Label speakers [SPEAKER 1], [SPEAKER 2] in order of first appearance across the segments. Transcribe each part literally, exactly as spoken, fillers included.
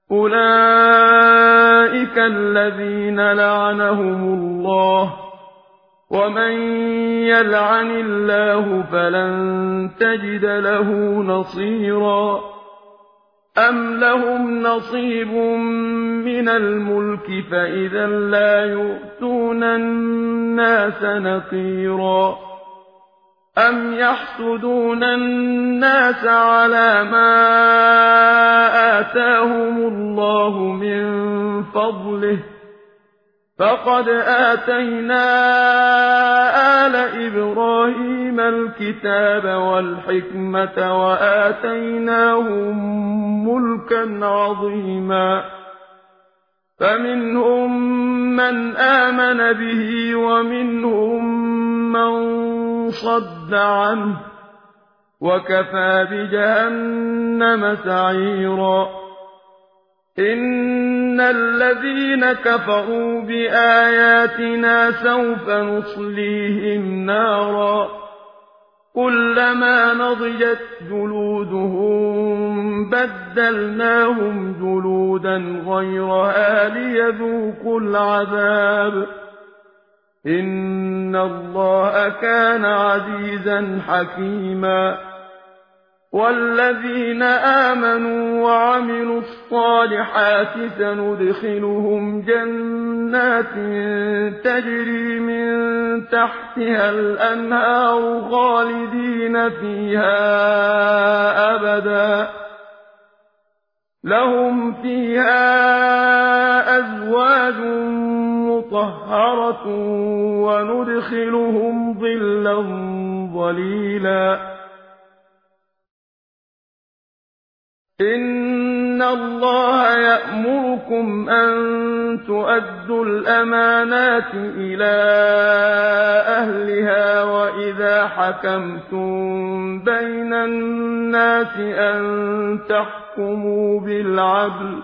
[SPEAKER 1] أولئك الذين لعنهم الله ومن يلعن الله فلن تجد له نصيرا أم لهم نصيب من الملك فإذا لا يؤتون الناس نقيرا أم يحسدون الناس على ما آتاهم الله من فضله فقد آتينا آل إبراهيم الكتاب والحكمة وآتيناهم ملكا عظيما فمنهم من آمن به ومنهم من صد عنه وكفى بجهنم سعيرا إن الذين كفروا بآياتنا سوف نصليهم نارا كلما نضجت جلودهم بدلناهم جلودا غيرها ليذوقوا العذاب إن الله كان عزيزا حكيما والذين آمنوا وعملوا الصالحات سندخلهم جنات تجري من تحتها الأنهار خالدين فيها أبدا لهم فيها أزواج مطهرة وندخلهم ظلا ظليلا إن الله يأمركم أن تؤدوا الأمانات إلى أهلها وإذا حكمتم بين الناس أن تحكموا بالعدل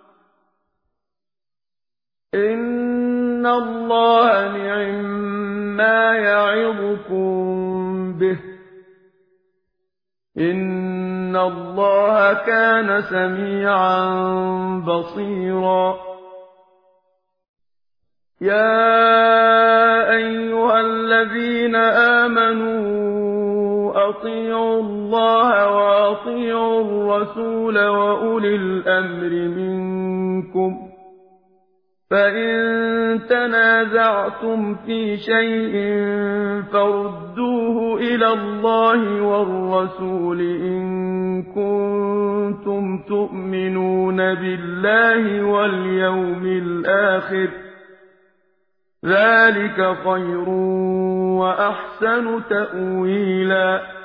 [SPEAKER 1] إن الله نعما يعظكم به إن الله كان سميعا بصيرا يا أيها الذين آمنوا أطيعوا الله وأطيعوا الرسول وأولي الأمر منكم فإن تنازعتم في شيء فردوه إلى الله والرسول إن كنتم تؤمنون بالله واليوم الآخر ذلك خير وأحسن تأويلا